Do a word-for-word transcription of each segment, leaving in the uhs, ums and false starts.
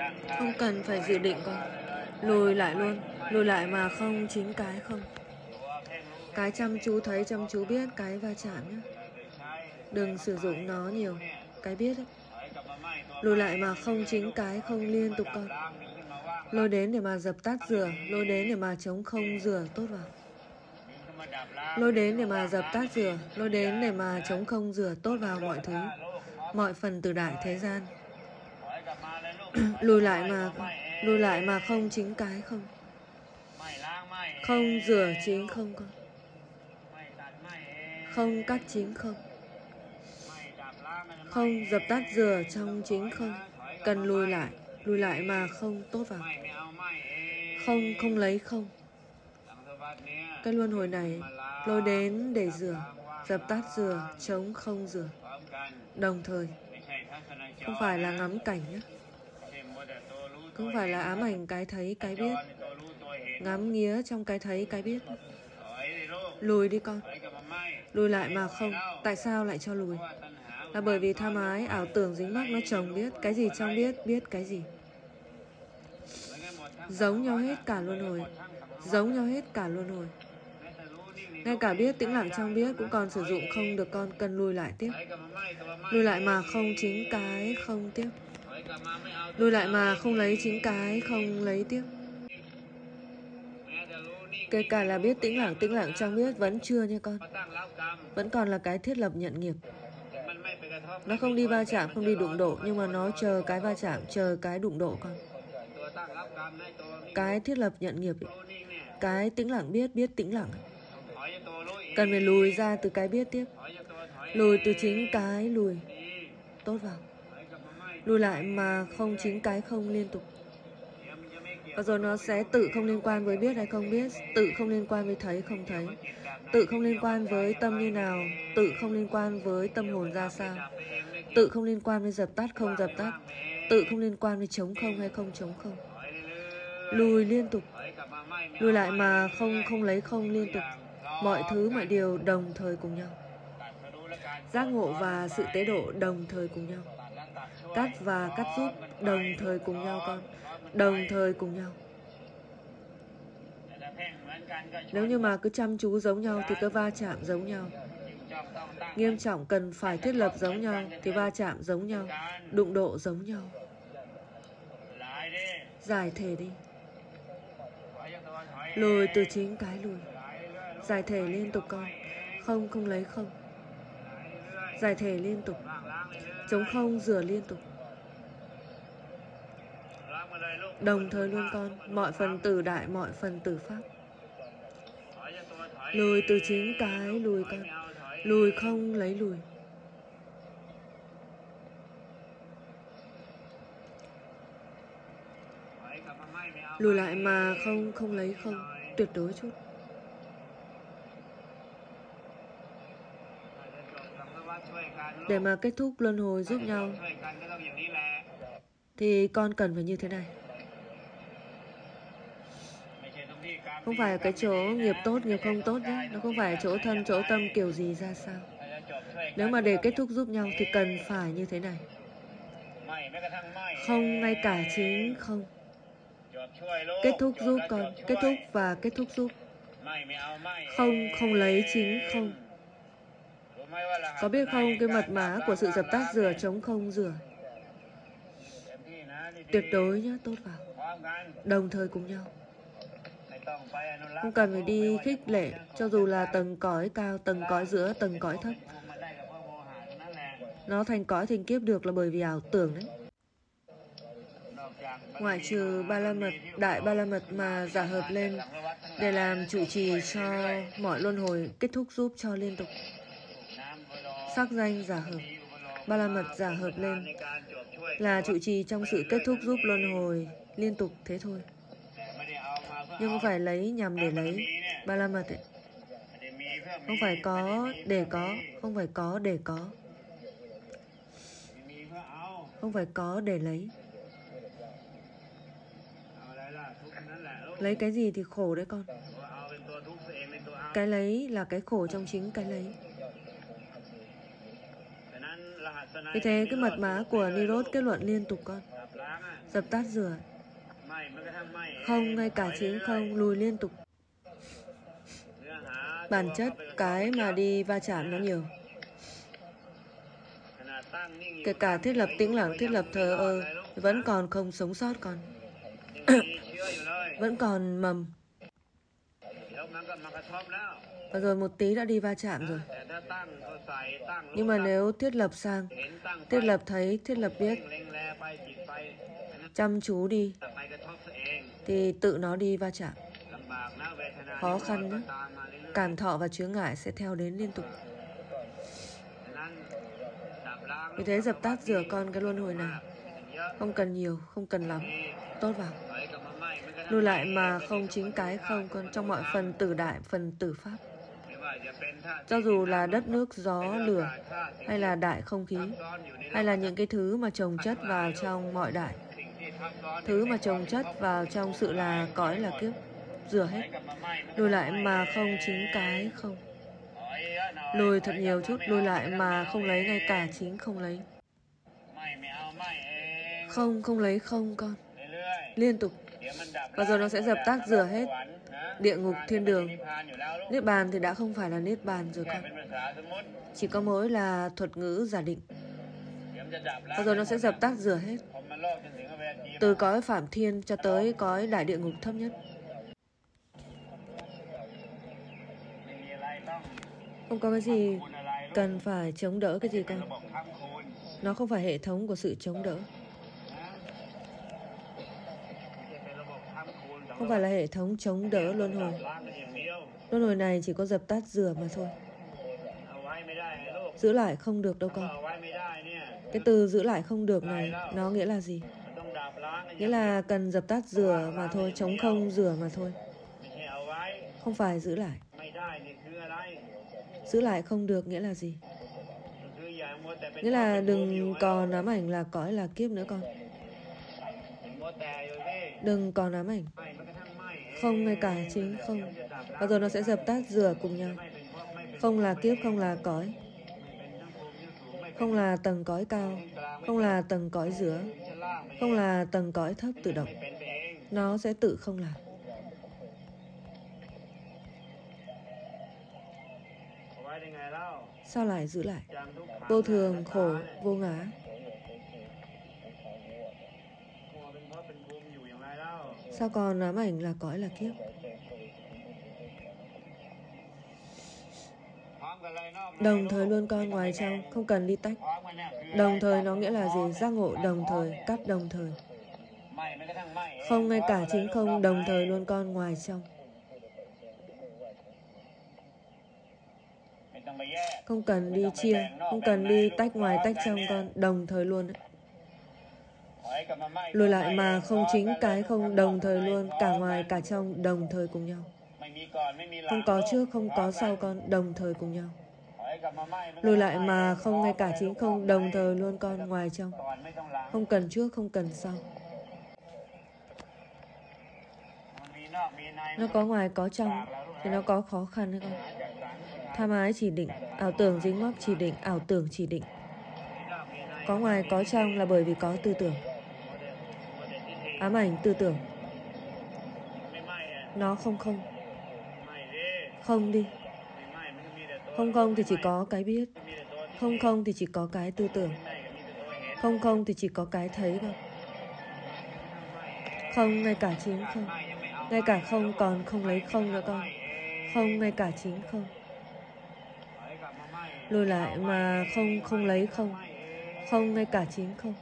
Không cần phải dự định con. Lùi lại luôn. Lùi lại mà không chính cái không. Cái chăm chú thấy, chăm chú biết, cái va chạm nhé. Đừng sử dụng nó nhiều. Cái biết ấy. Lùi lại mà không chính cái không liên tục con. Lôi đến để mà dập tắt rửa. Lôi đến để mà chống không rửa tốt vào. Lôi đến để mà dập tắt rửa. Lôi đến để mà chống không rửa tốt vào mọi thứ. Mọi phần từ đại thế gian. Lùi lại mà Lùi lại mà không chính cái không. Không rửa chính không con. Không cắt chính không. Không dập tắt rửa trong chính không. Cần lùi lại. Lùi lại mà không tốt vào. Không không lấy không. Cái luân hồi này lôi đến để rửa. Dập tắt rửa, chống không rửa. Đồng thời. Không phải là ngắm cảnh nhé. Không phải là ám ảnh cái thấy cái biết. Ngắm nghía trong cái thấy cái biết. Lùi đi con. Lùi lại mà không. Tại sao lại cho lùi? Là bởi vì tham ái, ảo tưởng dính mắc nó chồng biết. Cái gì trong biết, biết cái gì. Giống nhau hết cả luân hồi. Giống nhau hết cả luân hồi. Ngay cả biết tĩnh lặng trong biết cũng còn sử dụng không được con. Cần lùi lại tiếp. Lùi lại mà không chính cái không tiếp. Lùi lại mà không lấy chính cái không lấy tiếp. Kể cả là biết tĩnh lặng, tĩnh lặng trong biết vẫn chưa nha con. Vẫn còn là cái thiết lập nhận nghiệp. Nó không đi va chạm, không đi đụng độ. Nhưng mà nó chờ cái va chạm, chờ cái đụng độ con. Cái thiết lập nhận nghiệp ấy. Cái tĩnh lặng biết, biết tĩnh lặng ấy. Cần phải lùi ra từ cái biết tiếp. Lùi từ chính cái lùi. Tốt vào. Lùi lại mà không chính cái không liên tục. Và rồi nó sẽ tự không liên quan với biết hay không biết. Tự không liên quan với thấy không thấy. Tự không liên quan với tâm như nào. Tự không liên quan với tâm hồn ra sao. Tự không liên quan với dập tắt không dập tắt. Tự không liên quan với chống không hay không chống không. Lùi liên tục. Lùi lại mà không không lấy không liên tục. Mọi thứ mọi điều đồng thời cùng nhau. Giác ngộ và sự tế độ đồng thời cùng nhau. Cắt và cắt rút đồng thời cùng nhau con. Đồng thời cùng nhau. Nếu như mà cứ chăm chú giống nhau thì cứ va chạm giống nhau. Nghiêm trọng cần phải thiết lập giống nhau thì va chạm giống nhau. Đụng độ giống nhau. Giải thể đi. Lùi từ chính cái lùi. Giải thể liên tục con. Không không lấy không. Giải thể liên tục. Chống không rửa liên tục. Đồng thời luôn con. Mọi phần tử đại, mọi phần tử pháp. Lùi từ chính cái lùi con. Lùi không lấy lùi. Lùi lại mà không không lấy không. Tuyệt đối chút. Để mà kết thúc luân hồi giúp nhau thì con cần phải như thế này. Không phải cái chỗ nghiệp tốt, nghiệp không tốt nhé. Nó không phải chỗ thân, chỗ tâm kiểu gì ra sao. Nếu mà để kết thúc giúp nhau thì cần phải như thế này. Không ngay cả chính không. Kết thúc giúp con. Kết thúc và kết thúc giúp. Không không lấy chính không. Có biết không, cái mật mã của sự dập tắt rửa chống không rửa. Tuyệt đối nhé, tốt vào. Đồng thời cùng nhau. Không cần phải đi khích lệ. Cho dù là tầng cõi cao, tầng cõi giữa, tầng cõi thấp. Nó thành cõi thành kiếp được là bởi vì ảo tưởng đấy. Ngoại trừ ba la mật, đại ba la mật mà giả hợp lên để làm trụ trì cho mọi luân hồi kết thúc giúp cho liên tục. Sắc danh giả hợp, ba la mật giả hợp lên là trụ trì trong sự kết thúc giúp luân hồi liên tục thế thôi. Nhưng không phải lấy nhằm để lấy. Ba la mật ấy không phải có để có. Không phải có để có. Không phải có để lấy. Lấy cái gì thì khổ đấy con. Cái lấy là cái khổ trong chính cái lấy. Vì thế cái mật mã của Nirod kết luận liên tục con. Dập tắt rửa. Không, ngay cả chính không, lùi liên tục. Bản chất cái mà đi va chạm nó nhiều. Kể cả thiết lập tĩnh lặng, thiết lập thờ ơ, vẫn còn không sống sót con. Vẫn còn mầm. Và rồi một tí đã đi va chạm rồi. Nhưng mà nếu thiết lập sang, thiết lập thấy, thiết lập biết, chăm chú đi, thì tự nó đi va chạm. Khó khăn nhé. Cảm thọ và chướng ngại sẽ theo đến liên tục. Vì thế dập tắt rửa con cái luân hồi này. Không cần nhiều, không cần lắm. Tốt vào. Lùi lại mà không chính cái không con trong mọi phần tử đại, phần tử pháp. Cho dù là đất nước, gió, lửa, hay là đại không khí, hay là những cái thứ mà chồng chất vào trong mọi đại. Thứ mà chồng chất vào trong sự là cõi là kiếp. Rửa hết. Lùi lại mà không chính cái không. Lùi thật nhiều chút. Lùi lại mà không lấy ngay cả chính không lấy. Không, không lấy không con. Liên tục. Và rồi nó sẽ dập tắt rửa hết. Địa ngục, thiên đường. Niết bàn thì đã không phải là niết bàn rồi con. Chỉ có mỗi là thuật ngữ giả định. Và rồi nó sẽ dập tắt rửa hết. Từ cõi phạm thiên cho tới cõi đại địa ngục thấp nhất. Không có cái gì cần phải chống đỡ cái gì con. Nó không phải hệ thống của sự chống đỡ. Không phải là hệ thống chống đỡ luân hồi. Luân hồi này chỉ có dập tắt rửa mà thôi. Giữ lại không được đâu con. Cái từ giữ lại không được này, nó nghĩa là gì? Nghĩa là cần dập tắt rửa mà thôi, chống không rửa mà thôi. Không phải giữ lại. Giữ lại không được nghĩa là gì? Nghĩa là đừng còn ám ảnh là cõi là kiếp nữa con. Đừng còn ám ảnh. Không ngay cả chính không. Và rồi nó sẽ dập tắt rửa cùng nhau. Không là kiếp, không là cõi. Không là tầng cõi cao. Không là tầng cõi giữa. Không là tầng cõi thấp tự động. Nó sẽ tự không làm. Sao lại giữ lại? Vô thường, khổ, vô ngã. Sao còn ám ảnh là cõi là kiếp? Đồng thời luôn con ngoài trong, không cần đi tách. Đồng thời nó nghĩa là gì? Giác ngộ đồng thời, cắt đồng thời. Không ngay cả chính không, đồng thời luôn con ngoài trong. Không cần đi chia, không cần đi tách ngoài tách trong con, đồng thời luôn đấy. Lùi lại mà không chính cái không, đồng thời luôn, cả ngoài cả trong, đồng thời cùng nhau. Không có trước, không có sau con, đồng thời cùng nhau. Lùi lại mà không ngay cả chính không, đồng thời luôn con ngoài trong. Không cần trước, không cần sau. Nó có ngoài có trong thì nó có khó khăn đấy con. Tham ái chỉ định, ảo tưởng dính mắc chỉ định, ảo tưởng chỉ định. Có ngoài có trong là bởi vì có tư tưởng. Ám ảnh tư tưởng. Nó không không. Không đi. Không không thì chỉ có cái biết. Không không thì chỉ có cái tư tưởng. Không không thì chỉ có cái thấy thôi. Không ngay cả chính không. Ngay cả không còn không lấy không nữa con. Không ngay cả chính không. Lùi lại mà không không lấy không. Không ngay cả chính không.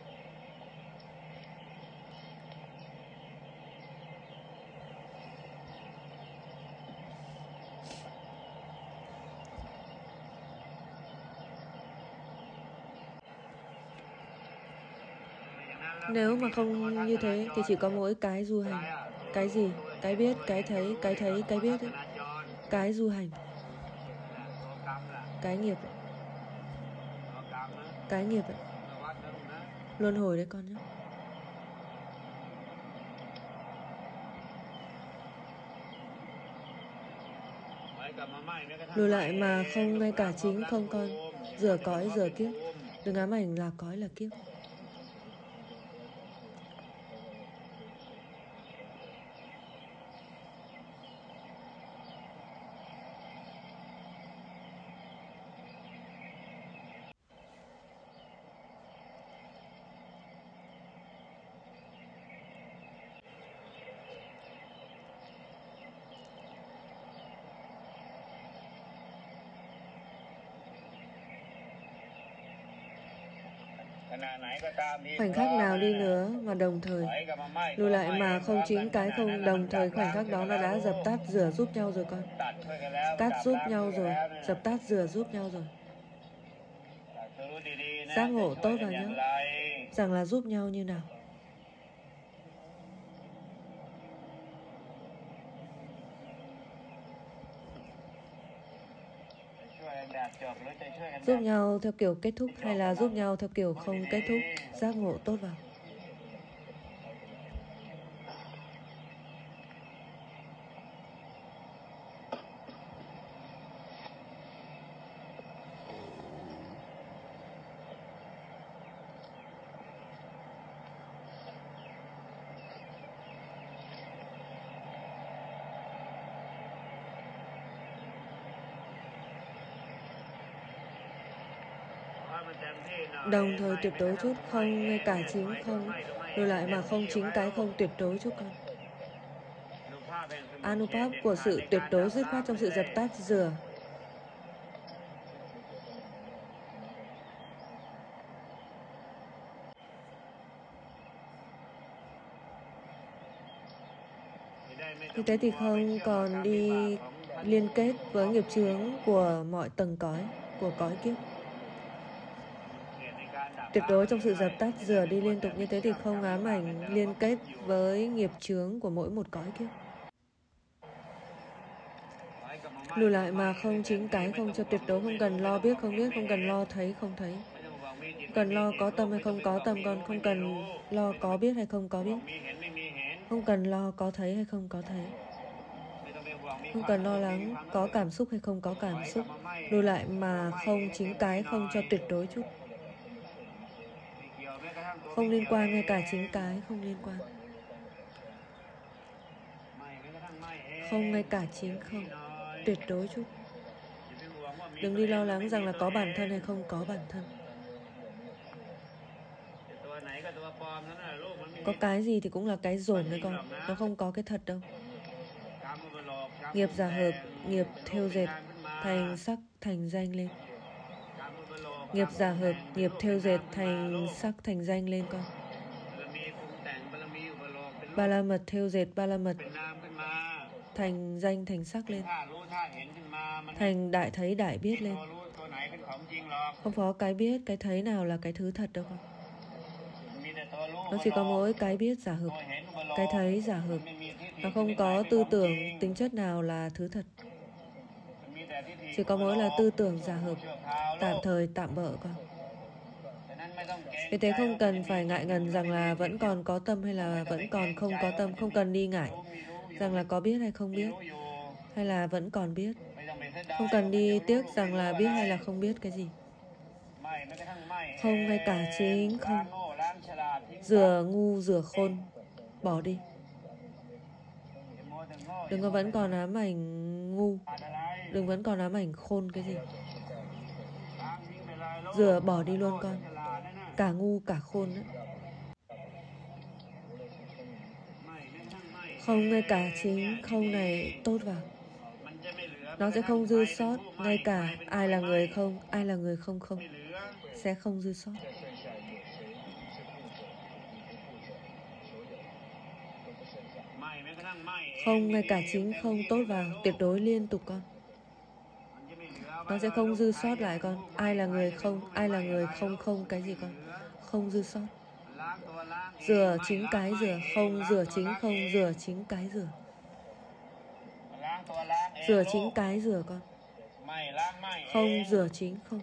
Nếu mà không như thế thì chỉ có mỗi cái du hành. Cái gì? Cái biết, cái thấy, cái thấy, cái biết ấy. Cái du hành. Cái nghiệp ấy. Cái nghiệp ấy. Luân hồi đấy con nhé. Lùi lại mà không ngay cả chính không con. Rửa cõi, rửa kiếp. Đừng ám ảnh là cõi là kiếp. Khoảnh khắc nào đi nữa mà đồng thời lùi lại mà không chính cái không đồng thời khoảnh khắc đó nó đã dập tắt rửa giúp nhau rồi con. Tắt giúp nhau rồi, dập tắt rửa giúp nhau rồi. Giác ngộ tốt vào nhé, rằng là giúp nhau như nào. Giúp nhau theo kiểu kết thúc hay là giúp nhau theo kiểu không kết thúc. Giác ngộ tốt vào. Đồng thời tuyệt đối chút không, ngay cả chính không, lùi lại mà không chính cái không tuyệt đối chút con. Anupap của sự tuyệt đối dứt khoát trong sự dập tắt rửa. Như thế thì không còn đi liên kết với nghiệp chướng của mọi tầng cõi, của cõi kiếp. Tuyệt đối trong sự dập tắt rửa đi liên tục như thế thì không ám ảnh liên kết với nghiệp chướng của mỗi một cõi kiếp. Lùi lại mà không chính cái không cho tuyệt đối, không cần lo biết không biết, không cần lo thấy không thấy, không cần lo có tâm hay không có tâm con, không cần lo có biết hay không có biết, không cần lo có thấy hay không có thấy, không cần lo lắng có cảm xúc hay không có cảm xúc. Lùi lại mà không chính cái không cho tuyệt đối chút. Không liên quan, ngay cả chính cái không liên quan. Không, ngay cả chính không, tuyệt đối chút. Đừng đi lo lắng rằng là có bản thân hay không có bản thân. Có cái gì thì cũng là cái dồn đấy con, nó không có cái thật đâu. Nghiệp giả hợp, nghiệp thêu dệt thành sắc thành danh lên. Nghiệp giả hợp, nghiệp thêu dệt thành sắc thành danh lên con. Ba la mật thêu dệt ba la mật thành danh thành sắc lên, thành đại thấy đại biết lên. Không có cái biết, cái thấy nào là cái thứ thật đâu con. Nó chỉ có mỗi cái biết giả hợp, cái thấy giả hợp. Nó không có tư tưởng tính chất nào là thứ thật. Chỉ có mỗi là tư tưởng giả hợp, tạm thời tạm bợ con. Vì thế không cần phải ngại ngần rằng là vẫn còn có tâm hay là vẫn còn không có tâm. Không cần đi ngại rằng là có biết hay không biết, hay là vẫn còn biết. Không cần đi tiếc rằng là biết hay là không biết cái gì. Không, ngay cả chính không. Rửa ngu rửa khôn, bỏ đi. Đừng có vẫn còn ám ảnh ngu, đừng vẫn còn ám ảnh khôn cái gì. Rửa bỏ đi luôn con, cả ngu cả khôn nữa. Không, ngay cả chính không này tốt vào. Nó sẽ không dư sót, ngay cả ai là người không, ai là người không không, sẽ không dư sót. Không, ngay cả chính không tốt vào, tuyệt đối liên tục con. Nó sẽ không dư sót lại con. Ai là người không, ai là người không không cái gì con, không dư sót. Rửa chính cái rửa, không rửa chính không, rửa chính cái rửa. Rửa chính cái rửa con, không rửa chính không.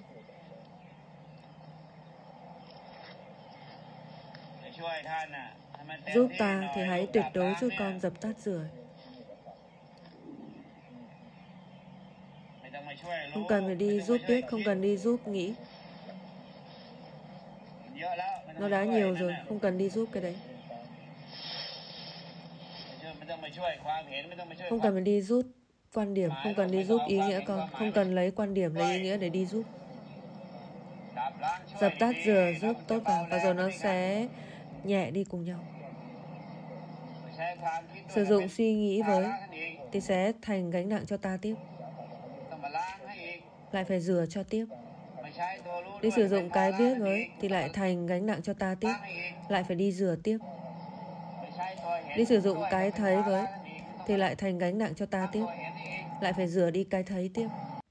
Giúp ta thì hãy tuyệt đối chút con dập tắt rửa. Không cần phải đi giúp biết, không cần đi giúp nghĩ. Nó đã nhiều rồi, không cần đi giúp cái đấy. Không cần phải đi giúp quan điểm, không cần đi giúp ý nghĩa con. Không cần lấy quan điểm, lấy ý nghĩa để đi giúp. Dập tắt rửa giúp tốt vào, và rồi nó sẽ nhẹ đi cùng nhau. Sử dụng suy nghĩ với thì sẽ thành gánh nặng cho ta tiếp. Lại phải rửa cho tiếp. Đi sử dụng cái biết với thì lại thành gánh nặng cho ta tiếp, lại phải đi rửa tiếp. Đi sử dụng cái thấy với thì lại thành gánh nặng cho ta tiếp, lại phải rửa đi cái thấy tiếp.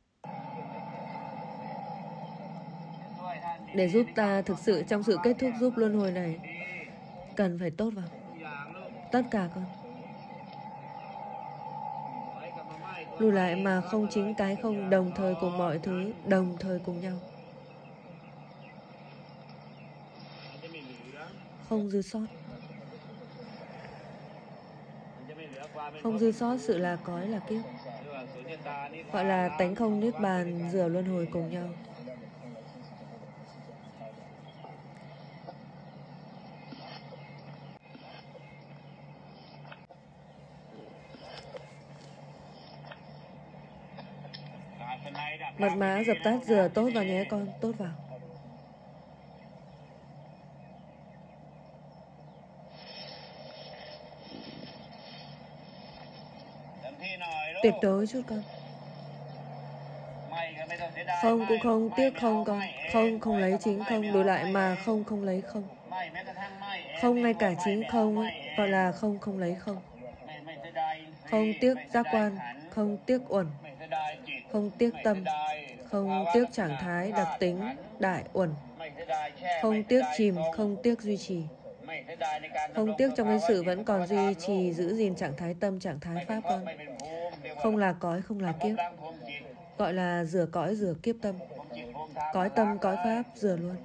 Để giúp ta thực sự trong sự kết thúc giúp luân hồi này, cần phải tốt vào tất cả con. Lùi lại mà không chính cái không, đồng thời cùng mọi thứ, đồng thời cùng nhau. Không dư sót. Không dư sót sự là cõi là kiếp. Gọi là tánh không niết bàn, rửa luân hồi cùng nhau. Mật mã dập tắt rửa tốt vào nhé con, tốt vào. Tuyệt đối chút con. Không cũng không, tiếc không con. Không không lấy chính không, đổi lại mà không không lấy không. Không ngay cả chính không ấy, gọi là không không lấy không. Không tiếc giác quan, không tiếc uẩn, không tiếc tâm, không tiếc trạng thái đặc tính đại uẩn, không tiếc chìm, không tiếc duy trì, không tiếc trong cái sự vẫn còn duy trì giữ gìn trạng thái tâm, trạng thái pháp con. Không là cõi, không là kiếp, gọi là rửa cõi, rửa kiếp tâm. Cõi tâm, cõi pháp, rửa luôn.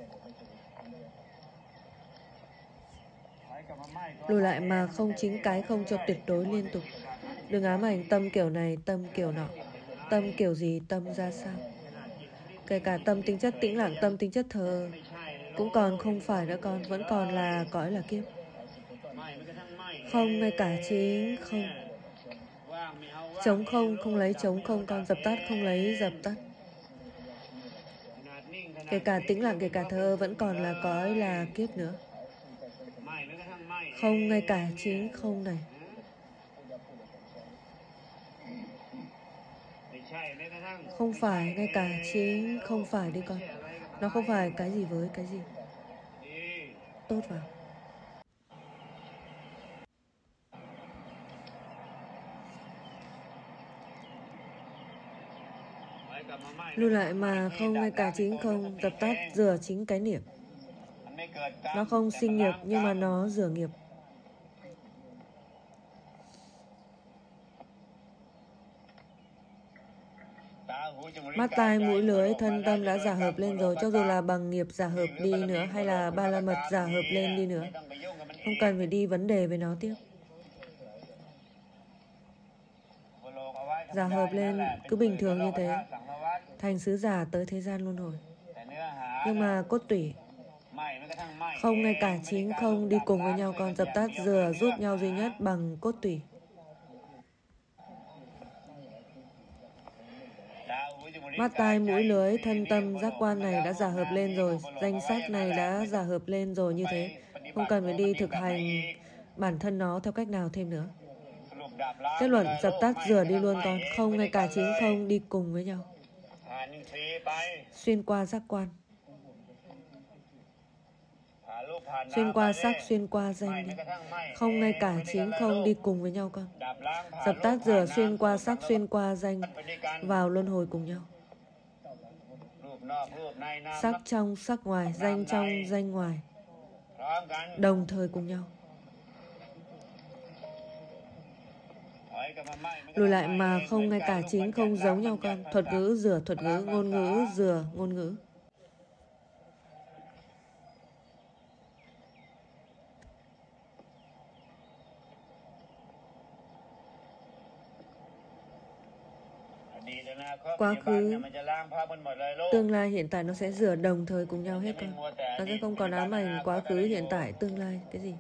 Lùi lại mà không chính cái không cho tuyệt đối liên tục. Đừng ám ảnh tâm kiểu này, tâm kiểu nọ. Tâm kiểu gì, tâm ra sao. Kể cả tâm tính chất tĩnh lặng, tâm tính chất thờ cũng còn không phải nữa con, vẫn còn là cõi là kiếp. Không ngay cả chính không. Chống không, không lấy chống không con, dập tắt, không lấy dập tắt. Kể cả tĩnh lặng, kể cả thơ vẫn còn là cõi là kiếp nữa. Không ngay cả chính không này. Không phải ngay cả chính không phải đi con. Nó không phải cái gì với cái gì. Tốt vào. Lưu lại mà không ngay cả chính không, dập tắt rửa chính cái niệm. Nó không sinh nghiệp nhưng mà nó rửa nghiệp. Mắt tai mũi lưới thân tâm đã giả hợp lên rồi, cho dù là bằng nghiệp giả hợp đi nữa hay là ba la mật giả hợp lên đi nữa, không cần phải đi vấn đề với nó tiếp. Giả hợp lên cứ bình thường như thế, thành sứ giả tới thế gian luân hồi. Nhưng mà cốt tủy không ngay cả chính không đi cùng với nhau con, dập tắt rửa giúp nhau duy nhất bằng cốt tủy. Mắt tai mũi lưới thân tâm giác quan này đã giả hợp lên rồi, danh sắc này đã giả hợp lên rồi, như thế không cần phải đi thực hành bản thân nó theo cách nào thêm nữa. Kết luận dập tắt rửa đi luôn con, không ngay cả chính không đi cùng với nhau. Xuyên qua giác quan, xuyên qua sắc, xuyên qua danh đi. Không ngay cả chính không đi cùng với nhau con. Dập tắt rửa xuyên qua sắc, xuyên qua danh, vào luân hồi cùng nhau. Sắc trong, sắc ngoài, danh trong, danh ngoài, đồng thời cùng nhau. Lùi lại mà không ngay cả chính không giống nhau con. Thuật ngữ rửa thuật ngữ, ngôn ngữ rửa ngôn ngữ. Quá khứ, tương lai, hiện tại nó sẽ rửa đồng thời cùng nhau hết con. Nó sẽ không còn ám ảnh quá khứ, hiện tại, tương lai, cái gì.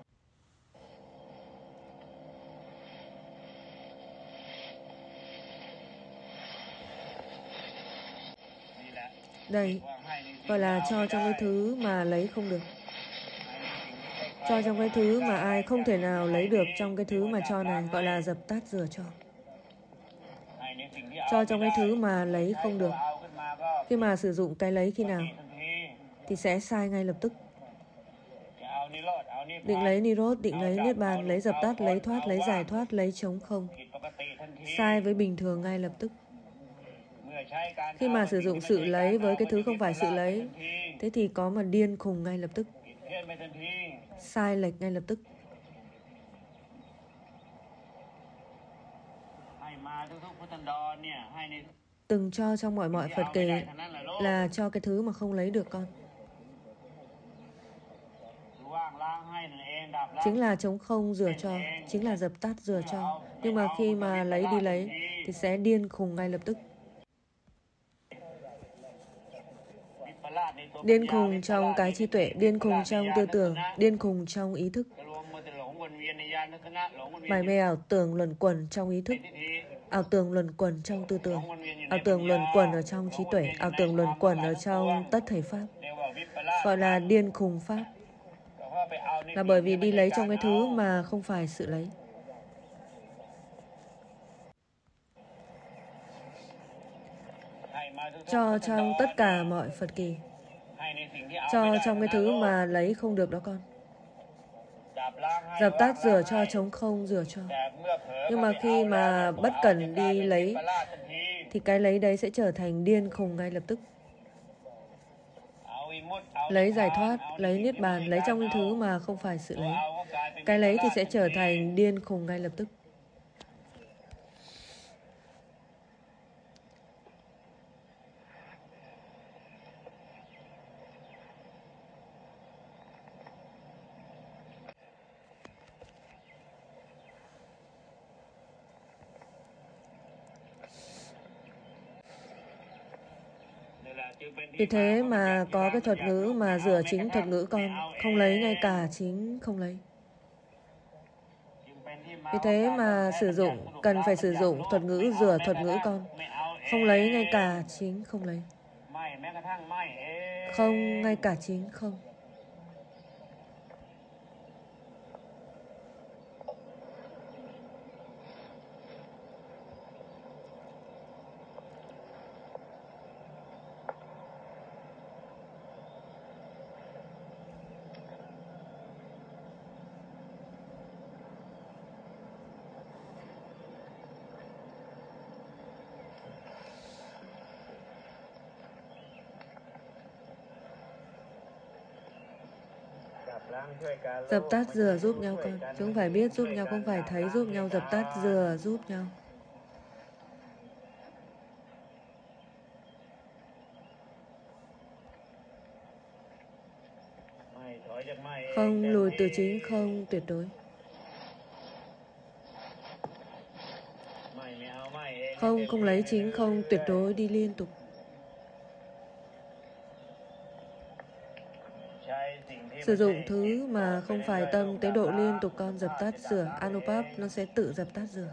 Đây, gọi là cho trong cái thứ mà lấy không được. Cho trong cái thứ mà ai không thể nào lấy được trong cái thứ mà cho này, gọi là dập tắt rửa cho. Cho trong cái thứ mà lấy không được. Khi mà sử dụng cái lấy khi nào thì sẽ sai ngay lập tức. Định lấy Nirod, định lấy Niết Bàn, lấy dập tắt, lấy thoát, lấy giải thoát, lấy trống không. Sai với bình thường ngay lập tức. Khi mà sử dụng sự lấy với cái thứ không phải sự lấy, thế thì có mà điên khùng ngay lập tức. Sai lệch ngay lập tức. Từng cho trong mọi mọi Phật kể là cho cái thứ mà không lấy được con. Chính là trống không rửa cho, chính là dập tắt rửa cho. Nhưng mà khi mà lấy đi lấy thì sẽ điên khùng ngay lập tức. Điên khùng trong cái trí tuệ, điên khùng trong tư tưởng, điên khùng trong ý thức. Mải mê ảo tưởng luẩn quẩn trong ý thức, ảo tưởng luẩn quẩn trong tư tưởng, ảo tưởng luẩn quẩn ở trong trí tuệ, ảo tưởng luẩn quẩn ở trong tất thảy pháp. Gọi là điên khùng pháp. Là bởi vì đi lấy trong cái thứ mà không phải sự lấy. Cho trong tất cả mọi Phật kỳ. Cho trong cái thứ mà lấy không được đó con. Dập tắt rửa cho, trống không rửa cho. Nhưng mà khi mà bất cẩn đi lấy thì cái lấy đấy sẽ trở thành điên khùng ngay lập tức. Lấy giải thoát, lấy Niết Bàn, lấy trong những thứ mà không phải sự lấy. Cái lấy thì sẽ trở thành điên khùng ngay lập tức. Vì thế mà có cái thuật ngữ mà rửa chính thuật ngữ con, không lấy ngay cả chính không lấy. Vì thế mà sử dụng, cần phải sử dụng thuật ngữ rửa thuật ngữ con, không lấy ngay cả chính không lấy. Không ngay cả chính không. Dập tắt rửa giúp nhau con. Chứ không phải biết giúp nhau, không phải thấy giúp nhau, dập tắt rửa giúp nhau. Không lùi từ chính không tuyệt đối. Không, không lấy chính không tuyệt đối đi liên tục. Sử dụng thứ mà không phải tâm tới độ liên tục con dập tắt rửa. Anupap nó sẽ tự dập tắt rửa.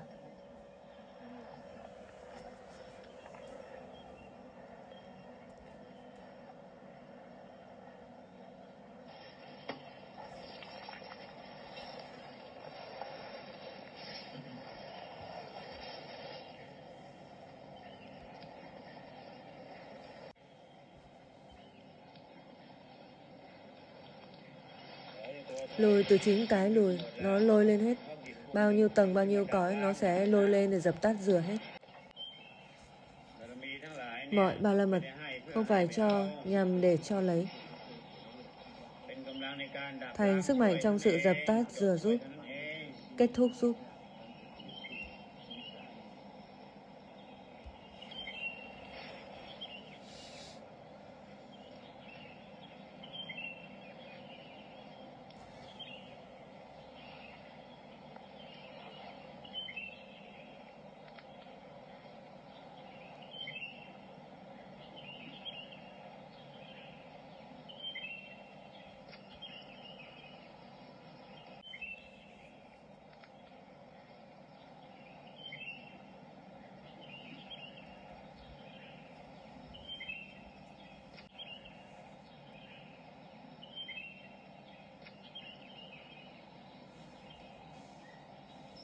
Lùi từ chính cái lùi, nó lôi lên hết. Bao nhiêu tầng, bao nhiêu cõi, nó sẽ lôi lên để dập tắt rửa hết. Mọi ba la mật không phải cho nhằm để cho lấy. Thành sức mạnh trong sự dập tắt rửa giúp, kết thúc giúp.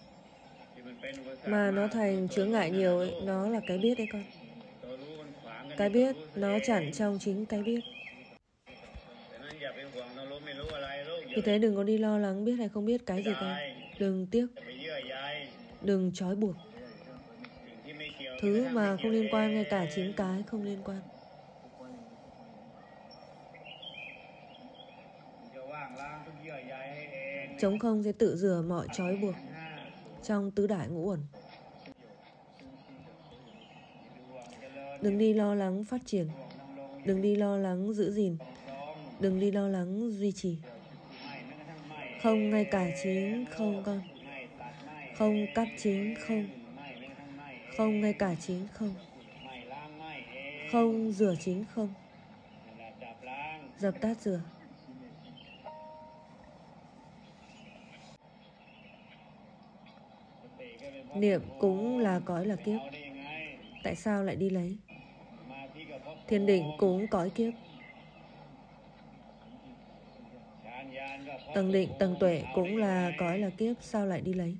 Mà nó thành chướng ngại nhiều ấy, nó là cái biết đấy con. Cái biết nó chặn trong chính cái biết. Vì thế đừng có đi lo lắng biết hay không biết cái gì cả. Đừng tiếc. Đừng trói buộc. Thứ mà không liên quan, ngay cả chính cái không liên quan. Trống không sẽ tự rửa mọi trói buộc trong tứ đại ngũ uẩn. Đừng đi lo lắng phát triển. Đừng đi lo lắng giữ gìn. Đừng đi lo lắng duy trì. Không ngay cả chính không con. Không cắt chính không. Không ngay cả chính không. Không rửa chính không. Dập tắt rửa. Niệm cũng là cõi là kiếp. Tại sao lại đi lấy? Thiền định cũng cõi kiếp. Tầng định, tầng tuệ cũng là cõi là kiếp. Sao lại đi lấy?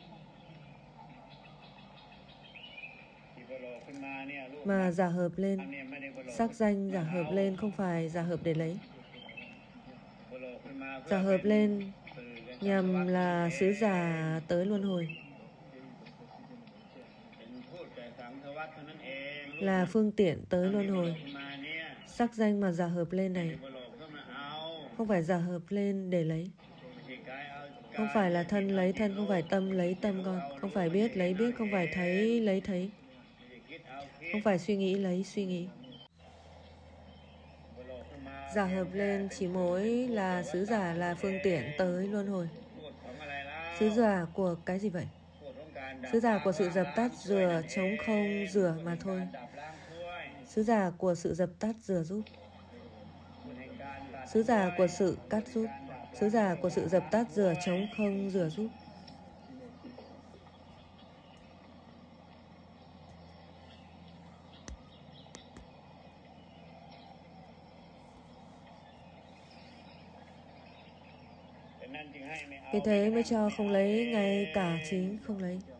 Mà giả hợp lên, sắc danh giả hợp lên không phải giả hợp để lấy. Giả hợp lên nhằm là sứ giả tới luân hồi, là phương tiện tới luân hồi. Sắc danh mà giả hợp lên này không phải giả hợp lên để lấy. Không phải là thân lấy thân, không phải tâm lấy tâm con. Không phải biết lấy biết, không phải thấy lấy thấy. Không phải suy nghĩ lấy suy nghĩ. Giả hợp lên chỉ mỗi là sứ giả, là phương tiện tới luân hồi. Sứ giả của cái gì vậy? Sứ giả của sự dập tắt, rửa, trống không, rửa mà thôi. Sứ giả của sự dập tắt, rửa rút. Sứ giả của sự cắt rút. Sứ giả của sự dập tắt, rửa, trống không, rửa rút. Vì thế mới cho không lấy ngay cả chính không lấy.